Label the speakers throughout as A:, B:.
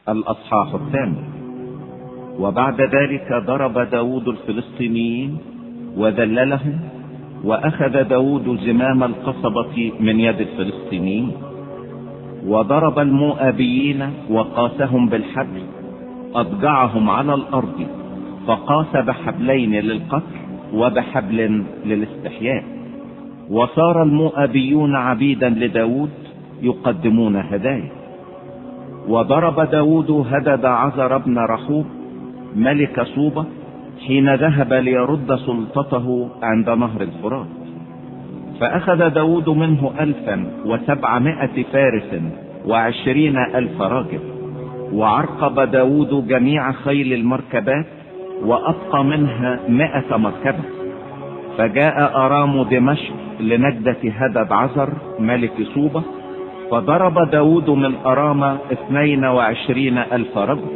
A: الأصحاح 8. وبعد ذلك ضرب داود الفلسطينيين وذللهم، وأخذ داود زمام القصبة من يد الفلسطينيين، وضرب المؤابيين وقاسهم بالحبل، أضجعهم على الأرض، فقاس بحبلين للقتل وبحبل للاستحياء. وصار المؤابيون عبيدا لداود يقدمون هدايا. وضرب داود هدد عزر بن رحوب ملك صوبة حين ذهب ليرد سلطته عند نهر الفرات، فأخذ داود منه 1700 فارس و20,000 راجل، وعرقب داود جميع خيل المركبات وأبقى منها 100 مركبة. فجاء أرام دمشق لنجدة هدد عزر ملك صوبة، فضرب داود من أرام 22,000 رجل.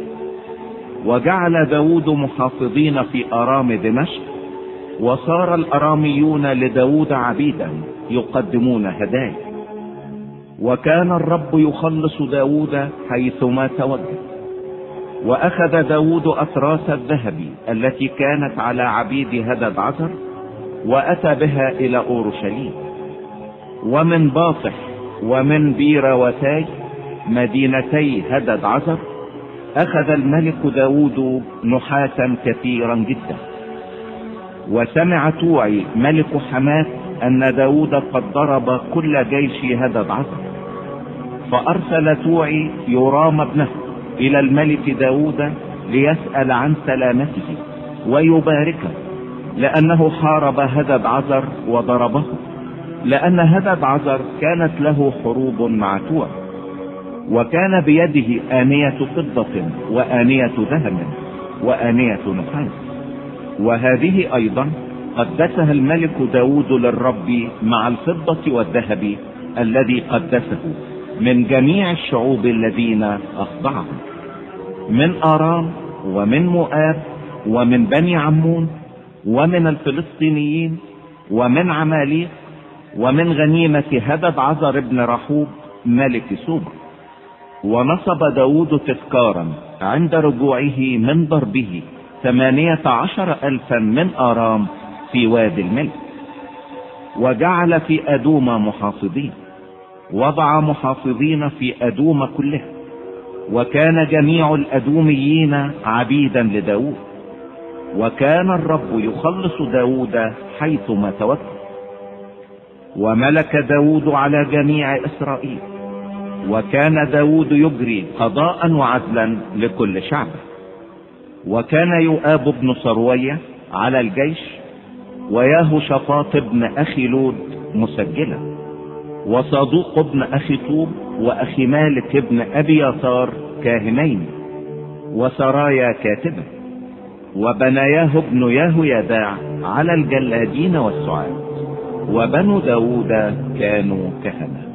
A: وجعل داود محافظين في أرام دمشق، وصار الأراميون لداود عبيدا يقدمون هدايا. وكان الرب يخلص داود حيثما توجه. وأخذ داود أتراس الذهب التي كانت على عبيد هدد عزر، وأتى بها إلى أورشليم. ومن باطح ومن بيروتاي مدينتي هدد عزر أخذ الملك داود نحاسا كثيرا جدا. وسمع توعي ملك حماة أن داود قد ضرب كل جيش هدد عزر، فأرسل توعي يرام ابنه إلى الملك داود ليسأل عن سلامته ويباركه، لأنه حارب هدد عزر وضربه، لأن هدد عزر كانت له حروب مع توعي، وكان بيده آنية فضة وآنية ذهب وآنية نحاس. وهذه أيضا قدسها الملك داود للرب مع الفضة والذهب الذي قدسه من جميع الشعوب الذين أخضعهم، من آرام ومن مؤاب ومن بني عمون ومن الفلسطينيين ومن عماليق، ومن غنيمة هدد عزر بن رحوب ملك صوبة. ونصب داود تذكارا عند رجوعه من ضربه 18,000 من آرام في وادي الملك. وجعل في أدوم محافظين، وضع محافظين في أدوم كلها، وكان جميع الأدوميين عبيدا لداود. وكان الرب يخلص داود حيثما توجه. وملك داود على جميع إسرائيل، وكان داود يجري قضاء وعدلا لكل شعبه. وكان يؤاب بن صروية على الجيش، ويهوشافاط بن أخي لود مسجلا، وصادوق بن أخي طوب وأخي مالك بن أبياثار كاهنين، وسرايا كاتبة، وبناياه بن يهويداع على الجلادين والسعاد. وبنو داود كانوا كهنة.